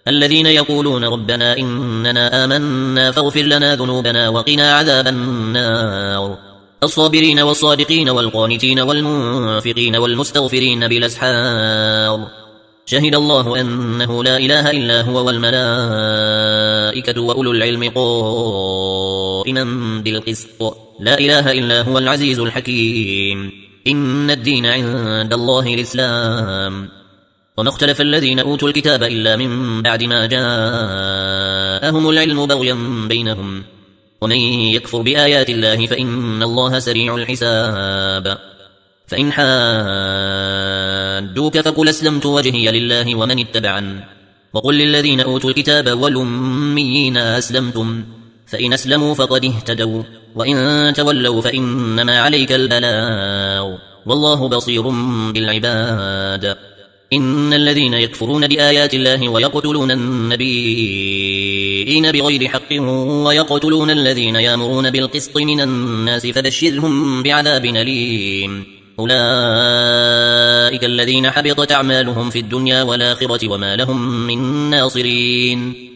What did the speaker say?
الذين يقولون ربنا إننا آمنا فاغفر لنا ذنوبنا وقنا عذاب النار الصابرين والصادقين والقانتين والمنفقين والمستغفرين بالأسحار شهد الله أنه لا إله إلا هو والملائكة وأولو العلم قائما بالقسط لا إله إلا هو العزيز الحكيم إن الدين عند الله الإسلام وما اختلف الذين أوتوا الكتاب إلا من بعد ما جاءهم العلم بغيا بينهم ومن يكفر بآيات الله فإن الله سريع الحساب فإن حادوك فقل أسلمت وجهي لله ومن اتبعن وقل للذين أوتوا الكتاب والأميين أسلمتم فإن أسلموا فقد اهتدوا وإن تولوا فإنما عليك البلاغ والله بصير بالعباد إن الذين يكفرون بآيات الله ويقتلون النبيين بغير حق ويقتلون الذين يأمرون بالقسط من الناس فبشرهم بعذاب أليم أولئك الذين حبطت أعمالهم في الدنيا والآخرة وما لهم من ناصرين